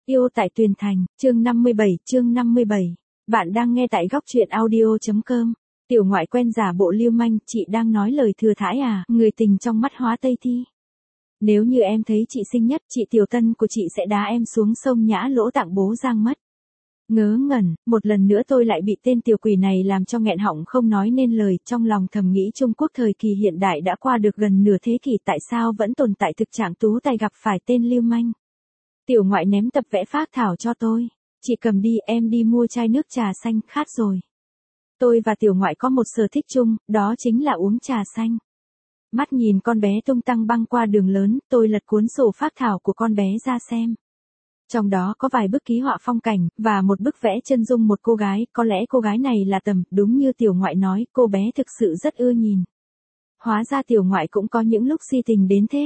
Yêu tại Tuyền Thành, chương 57. Bạn đang nghe tại góc truyện audio.com. Tiểu ngoại quen giả bộ lưu manh, chị đang nói lời thừa thãi à, người tình trong mắt hóa tây thi. Nếu như em thấy chị xinh nhất, chị Tiểu Tân của chị sẽ đá em xuống sông Nhã Lỗ tặng bố Giang mất. Ngớ ngẩn, một lần nữa tôi lại bị tên tiểu quỷ này làm cho nghẹn họng không nói nên lời, trong lòng thầm nghĩ Trung Quốc thời kỳ hiện đại đã qua được gần nửa thế kỷ, tại sao vẫn tồn tại thực trạng tú tài gặp phải tên lưu manh. Tiểu ngoại ném tập vẽ phác thảo cho tôi. Chị cầm đi, em đi mua chai nước trà xanh, khát rồi. Tôi và tiểu ngoại có một sở thích chung, đó chính là uống trà xanh. Mắt nhìn con bé tung tăng băng qua đường lớn, tôi lật cuốn sổ phác thảo của con bé ra xem. Trong đó có vài bức ký họa phong cảnh, và một bức vẽ chân dung một cô gái, có lẽ cô gái này là Tầm, đúng như tiểu ngoại nói, cô bé thực sự rất ưa nhìn. Hóa ra tiểu ngoại cũng có những lúc si tình đến thế.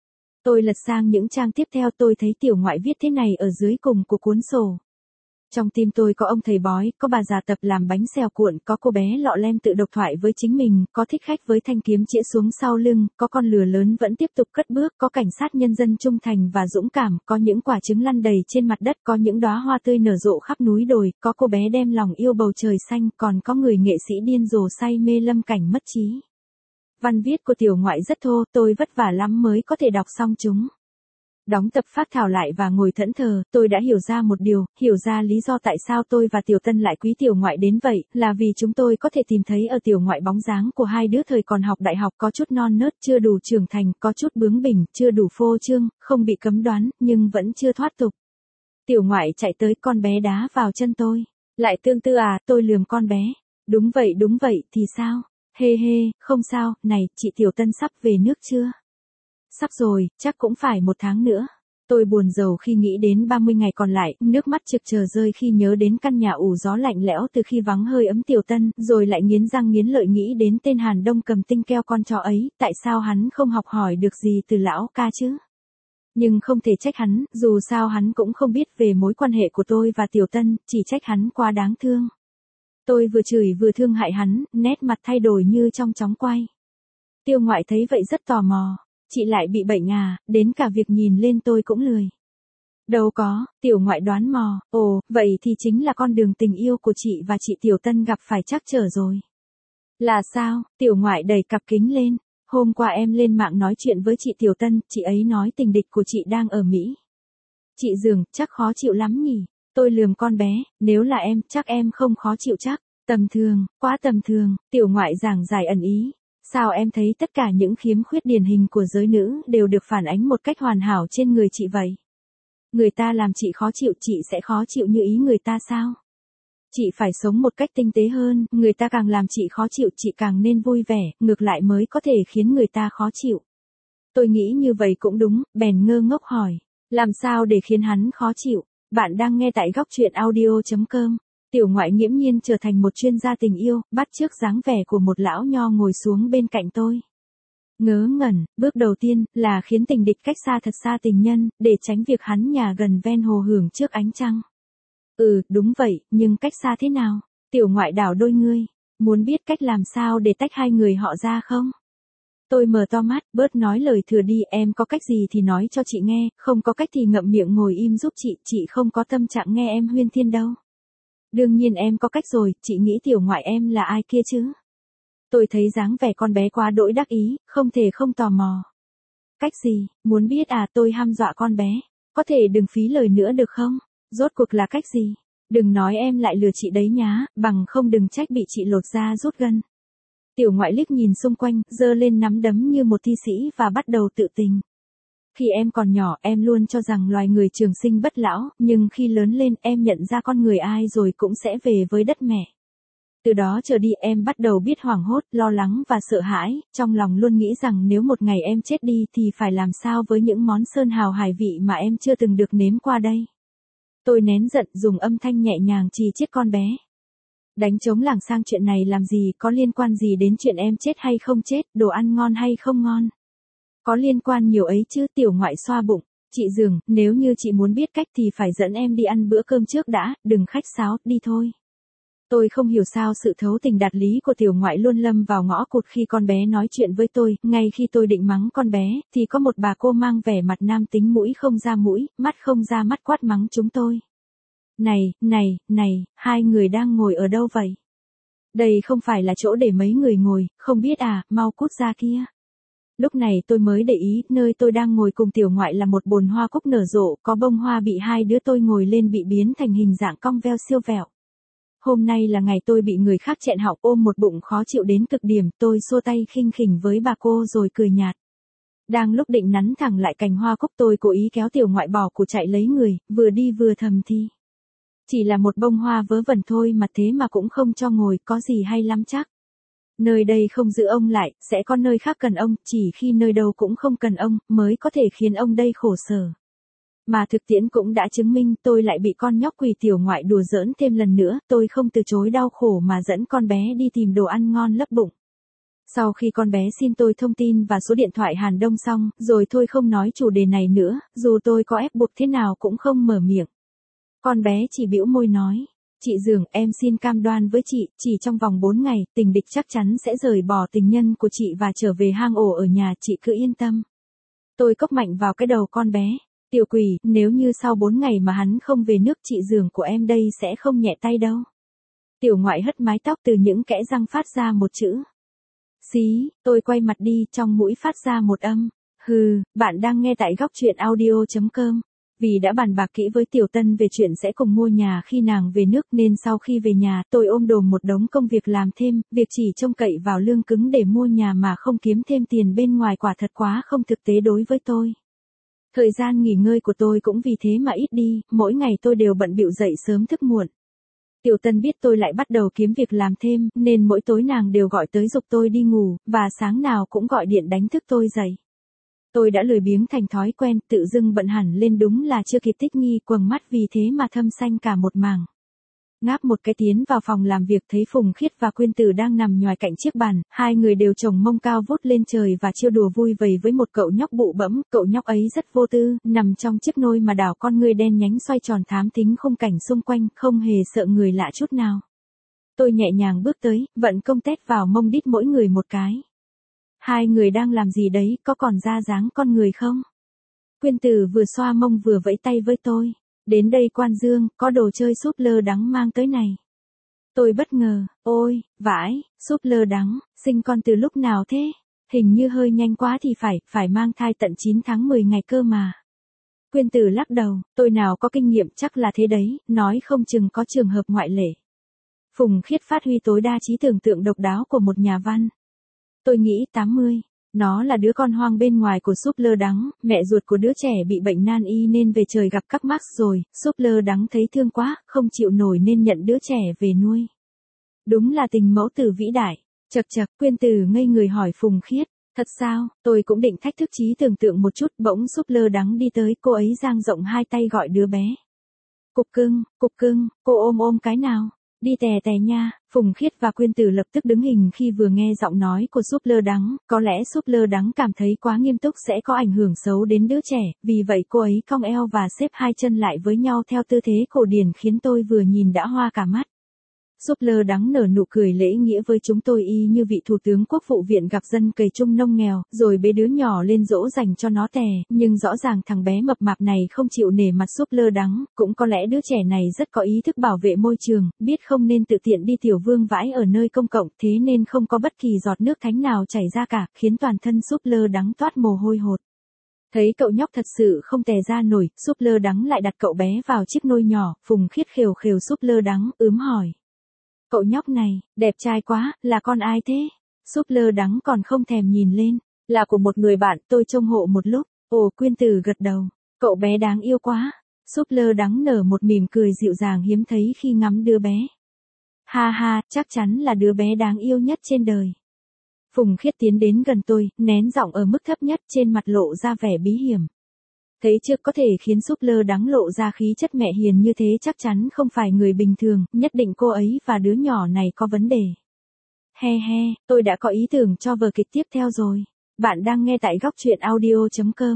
Tôi lật sang những trang tiếp theo, tôi thấy tiểu ngoại viết thế này ở dưới cùng của cuốn sổ. Trong tim tôi có ông thầy bói, có bà già Tập làm bánh xèo cuộn, có cô bé lọ lem tự độc thoại với chính mình, có thích khách với thanh kiếm chĩa xuống sau lưng, có con lừa lớn vẫn tiếp tục cất bước, có cảnh sát nhân dân trung thành và dũng cảm, có những quả trứng lăn đầy trên mặt đất, có những đóa hoa tươi nở rộ khắp núi đồi, có cô bé đem lòng yêu bầu trời xanh, còn có người nghệ sĩ điên rồ say mê lâm cảnh mất trí. Văn viết của tiểu ngoại rất thô, tôi vất vả lắm mới có thể đọc xong chúng. Đóng tập phác thảo lại và ngồi thẫn thờ, tôi đã hiểu ra một điều, hiểu ra lý do tại sao tôi và Tiểu Tân lại quý tiểu ngoại đến vậy, là vì chúng tôi có thể tìm thấy ở tiểu ngoại bóng dáng của hai đứa thời còn học đại học, có chút non nớt, chưa đủ trưởng thành, có chút bướng bỉnh, chưa đủ phô trương, không bị cấm đoán, nhưng vẫn chưa thoát tục. Tiểu ngoại chạy tới, con bé đá vào chân tôi. Lại tương tư à, tôi lườm con bé. Đúng vậy, thì sao? Hê hê, không sao, này, chị Tiểu Tân sắp về nước chưa? Sắp rồi, chắc cũng phải 1 tháng nữa. Tôi buồn rầu khi nghĩ đến 30 ngày còn lại, nước mắt trực chờ rơi khi nhớ đến căn nhà ủ gió lạnh lẽo từ khi vắng hơi ấm Tiểu Tân, rồi lại nghiến răng nghiến lợi nghĩ đến tên Hàn Đông cầm tinh keo con chó ấy, tại sao hắn không học hỏi được gì từ lão ca chứ? Nhưng không thể trách hắn, dù sao hắn cũng không biết về mối quan hệ của tôi và Tiểu Tân, chỉ trách hắn quá đáng thương. Tôi vừa chửi vừa thương hại hắn, nét mặt thay đổi như trong chóng quay. Tiêu ngoại thấy vậy rất tò mò. Chị lại bị bệnh à, đến cả việc nhìn lên tôi cũng lười. Đâu có, tiểu ngoại đoán mò, ồ, vậy thì chính là con đường tình yêu của chị và chị Tiểu Tân gặp phải trắc trở rồi. Là sao, tiểu ngoại đẩy cặp kính lên, hôm qua em lên mạng nói chuyện với chị Tiểu Tân, chị ấy nói tình địch của chị đang ở Mỹ. Chị Dường, chắc khó chịu lắm nhỉ, tôi lườm con bé, nếu là em, chắc em không khó chịu chắc, tầm thường, quá tầm thường, tiểu ngoại giảng giải ẩn ý. Sao em thấy tất cả những khiếm khuyết điển hình của giới nữ đều được phản ánh một cách hoàn hảo trên người chị vậy? Người ta làm chị khó chịu, chị sẽ khó chịu như ý người ta sao? Chị phải sống một cách tinh tế hơn, người ta càng làm chị khó chịu, chị càng nên vui vẻ, ngược lại mới có thể khiến người ta khó chịu. Tôi nghĩ như vậy cũng đúng, bèn ngơ ngốc hỏi, làm sao để khiến hắn khó chịu? Bạn đang nghe tại góc truyện audio.com. Tiểu ngoại nghiễm nhiên trở thành một chuyên gia tình yêu, bắt chước dáng vẻ của một lão nho ngồi xuống bên cạnh tôi. Ngớ ngẩn, bước đầu tiên là khiến tình địch cách xa thật xa tình nhân, để tránh việc hắn nhà gần ven hồ hưởng trước ánh trăng. Đúng vậy, nhưng cách xa thế nào? Tiểu ngoại đảo đôi ngươi, muốn biết cách làm sao để tách hai người họ ra không? Tôi mở to mắt, bớt nói lời thừa đi, em có cách gì thì nói cho chị nghe, không có cách thì ngậm miệng ngồi im giúp chị không có tâm trạng nghe em huyên thuyên đâu. Đương nhiên em có cách rồi, chị nghĩ tiểu ngoại em là ai kia chứ? Tôi thấy dáng vẻ con bé quá đỗi đắc ý, không thể không tò mò. Cách gì, muốn biết à? Tôi hăm dọa con bé. Có thể đừng phí lời nữa được không? Rốt cuộc là cách gì? Đừng nói em lại lừa chị đấy nhá, bằng không đừng trách bị chị lột da rút gân. Tiểu ngoại liếc nhìn xung quanh, giơ lên nắm đấm như một thi sĩ và bắt đầu tự tình. Khi em còn nhỏ, em luôn cho rằng loài người trường sinh bất lão, nhưng khi lớn lên, em nhận ra con người ai rồi cũng sẽ về với đất mẹ. Từ đó trở đi, em bắt đầu biết hoảng hốt, lo lắng và sợ hãi, trong lòng luôn nghĩ rằng nếu một ngày em chết đi thì phải làm sao với những món sơn hào hải vị mà em chưa từng được nếm qua đây. Tôi nén giận, dùng âm thanh nhẹ nhàng chì chiết con bé. Đánh trống lảng sang chuyện này làm gì, có liên quan gì đến chuyện em chết hay không chết, đồ ăn ngon hay không ngon? Có liên quan nhiều ấy chứ. Tiểu ngoại xoa bụng, chị Dường, nếu như chị muốn biết cách thì phải dẫn em đi ăn bữa cơm trước đã, đừng khách sáo, đi thôi. Tôi không hiểu sao sự thấu tình đạt lý của tiểu ngoại luôn lâm vào ngõ cụt khi con bé nói chuyện với tôi, ngay khi tôi định mắng con bé, thì có một bà cô mang vẻ mặt nam tính mũi không ra mũi, mắt không ra mắt quát mắng chúng tôi. Này, hai người đang ngồi ở đâu vậy? Đây không phải là chỗ để mấy người ngồi, không biết à, mau cút ra kia. Lúc này tôi mới để ý, nơi tôi đang ngồi cùng tiểu ngoại là một bồn hoa cúc nở rộ, có bông hoa bị hai đứa tôi ngồi lên bị biến thành hình dạng cong veo siêu vẹo. Hôm nay là ngày tôi bị người khác chẹn họng, ôm một bụng khó chịu đến cực điểm, tôi xua tay khinh khỉnh với bà cô rồi cười nhạt. Đang lúc định nắn thẳng lại cành hoa cúc, tôi cố ý kéo tiểu ngoại bỏ cuộc chạy lấy người, vừa đi vừa thầm thì. Chỉ là một bông hoa vớ vẩn thôi mà thế mà cũng không cho ngồi, có gì hay lắm chắc. Nơi đây không giữ ông lại, sẽ có nơi khác cần ông, chỉ khi nơi đâu cũng không cần ông, mới có thể khiến ông đây khổ sở. Mà thực tiễn cũng đã chứng minh tôi lại bị con nhóc quỷ tiểu ngoại đùa giỡn thêm lần nữa, tôi không từ chối đau khổ mà dẫn con bé đi tìm đồ ăn ngon lấp bụng. Sau khi con bé xin tôi thông tin và số điện thoại Hàn Đông xong, rồi thôi không nói chủ đề này nữa, dù tôi có ép buộc thế nào cũng không mở miệng. Con bé chỉ bĩu môi nói, chị Dường, em xin cam đoan với chị, chỉ trong vòng 4 ngày, tình địch chắc chắn sẽ rời bỏ tình nhân của chị và trở về hang ổ ở nhà, chị cứ yên tâm. Tôi cốc mạnh vào cái đầu con bé. Tiểu quỷ, nếu như sau 4 ngày mà hắn không về nước, chị Dường của em đây sẽ không nhẹ tay đâu. Tiểu ngoại hất mái tóc, từ những kẽ răng phát ra một chữ. Xí, tôi quay mặt đi, trong mũi phát ra một âm. Hừ, bạn đang nghe tại góc truyện audio.com. Vì đã bàn bạc kỹ với Tiểu Tân về chuyện sẽ cùng mua nhà khi nàng về nước nên sau khi về nhà tôi ôm đồm một đống công việc làm thêm, việc chỉ trông cậy vào lương cứng để mua nhà mà không kiếm thêm tiền bên ngoài quả thật quá không thực tế đối với tôi. Thời gian nghỉ ngơi của tôi cũng vì thế mà ít đi, mỗi ngày tôi đều bận bịu dậy sớm thức muộn. Tiểu Tân biết tôi lại bắt đầu kiếm việc làm thêm, nên mỗi tối nàng đều gọi tới giục tôi đi ngủ, và sáng nào cũng gọi điện đánh thức tôi dậy. Tôi đã lười biếng thành thói quen, tự dưng bận hẳn lên đúng là chưa kịp thích nghi, quầng mắt vì thế mà thâm xanh cả một mảng. Ngáp một cái tiến vào phòng làm việc thấy Phùng Khiết và Quyên Tử đang nằm nhòi cạnh chiếc bàn, hai người đều chồng mông cao vút lên trời và trêu đùa vui vầy với một cậu nhóc bụ bẫm, cậu nhóc ấy rất vô tư, nằm trong chiếc nôi mà đảo con ngươi đen nhánh xoay tròn thám thính khung cảnh xung quanh, không hề sợ người lạ chút nào. Tôi nhẹ nhàng bước tới, vận công tét vào mông đít mỗi người một cái. Hai người đang làm gì đấy, có còn ra dáng con người không? Quyên Tử vừa xoa mông vừa vẫy tay với tôi. Đến đây Quan Dương, có đồ chơi súp lơ đắng mang tới này. Tôi bất ngờ, ôi, vãi, súp lơ đắng, sinh con từ lúc nào thế? Hình như hơi nhanh quá thì phải mang thai tận 9 tháng 10 ngày cơ mà. Quyên Tử lắc đầu, tôi nào có kinh nghiệm, chắc là thế đấy, nói không chừng có trường hợp ngoại lệ. Phùng Khiết phát huy tối đa trí tưởng tượng độc đáo của một nhà văn. Tôi nghĩ 80. Nó là đứa con hoang bên ngoài của súp lơ đắng, mẹ ruột của đứa trẻ bị bệnh nan y nên về trời gặp các Marx rồi, súp lơ đắng thấy thương quá, không chịu nổi nên nhận đứa trẻ về nuôi. Đúng là tình mẫu tử vĩ đại. Chậc chậc, Quyên Tử ngây người hỏi Phùng Khiết, thật sao? Tôi cũng định thách thức trí tưởng tượng một chút, bỗng súp lơ đắng đi tới, cô ấy dang rộng hai tay gọi đứa bé. Cục cưng, cô ôm cái nào? Đi tè tè nha. Phùng Khiết và Quyên Tử lập tức đứng hình khi vừa nghe giọng nói của súp lơ đắng, có lẽ súp lơ đắng cảm thấy quá nghiêm túc sẽ có ảnh hưởng xấu đến đứa trẻ, vì vậy cô ấy cong eo và xếp hai chân lại với nhau theo tư thế cổ điển khiến tôi vừa nhìn đã hoa cả mắt. Súp lơ đắng nở nụ cười lễ nghĩa với chúng tôi y như vị thủ tướng quốc vụ viện gặp dân cày chung nông nghèo, rồi bế đứa nhỏ lên dỗ dành cho nó tè, nhưng rõ ràng thằng bé mập mạp này không chịu nể mặt súp lơ đắng, cũng có lẽ đứa trẻ này rất có ý thức bảo vệ môi trường, biết không nên tự tiện đi tiểu vương vãi ở nơi công cộng, thế nên không có bất kỳ giọt nước thánh nào chảy ra cả, khiến toàn thân súp lơ đắng toát mồ hôi hột. Thấy cậu nhóc thật sự không tè ra nổi, súp lơ đắng lại đặt cậu bé vào chiếc nôi nhỏ, Phùng Khiết khều khều súp lơ đắng, hỏi. Cậu nhóc này, đẹp trai quá, là con ai thế? Súp lơ đắng còn không thèm nhìn lên, là của một người bạn, tôi trông hộ một lúc. Ồ, Quyên Tử gật đầu, cậu bé đáng yêu quá. Súp lơ đắng nở một mỉm cười dịu dàng hiếm thấy khi ngắm đứa bé. Ha ha, chắc chắn là đứa bé đáng yêu nhất trên đời. Phùng Khiết tiến đến gần tôi, nén giọng ở mức thấp nhất, trên mặt lộ ra vẻ bí hiểm. Thấy chưa, có thể khiến súp lơ đắng lộ ra khí chất mẹ hiền như thế chắc chắn không phải người bình thường, nhất định cô ấy và đứa nhỏ này có vấn đề. He, tôi đã có ý tưởng cho vở kịch tiếp theo rồi. Bạn đang nghe tại góc truyện audio.com.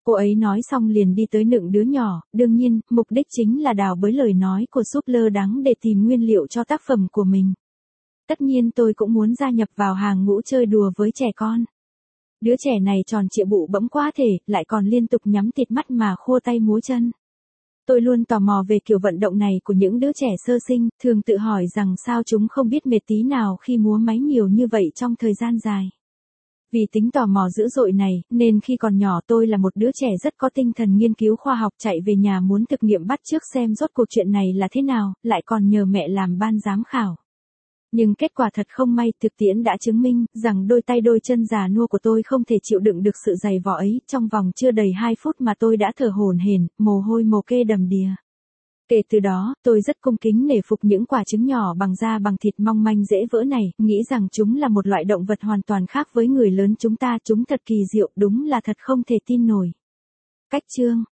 Cô ấy nói xong liền đi tới nựng đứa nhỏ, đương nhiên, mục đích chính là đào bới lời nói của súp lơ đắng để tìm nguyên liệu cho tác phẩm của mình. Tất nhiên tôi cũng muốn gia nhập vào hàng ngũ chơi đùa với trẻ con. Đứa trẻ này tròn trịa bụ bẫm quá thể, lại còn liên tục nhắm tịt mắt mà khua tay múa chân. Tôi luôn tò mò về kiểu vận động này của những đứa trẻ sơ sinh, thường tự hỏi rằng sao chúng không biết mệt tí nào khi múa máy nhiều như vậy trong thời gian dài. Vì tính tò mò dữ dội này, nên khi còn nhỏ tôi là một đứa trẻ rất có tinh thần nghiên cứu khoa học, chạy về nhà muốn thực nghiệm bắt chước xem rốt cuộc chuyện này là thế nào, lại còn nhờ mẹ làm ban giám khảo. Nhưng kết quả thật không may, thực tiễn đã chứng minh rằng đôi tay đôi chân già nua của tôi không thể chịu đựng được sự dày vò ấy, trong vòng chưa đầy 2 phút mà tôi đã thở hổn hển, mồ hôi mồ kê đầm đìa. Kể từ đó, tôi rất cung kính nể phục những quả trứng nhỏ bằng da bằng thịt mong manh dễ vỡ này, nghĩ rằng chúng là một loại động vật hoàn toàn khác với người lớn chúng ta, chúng thật kỳ diệu, đúng là thật không thể tin nổi. Cách chương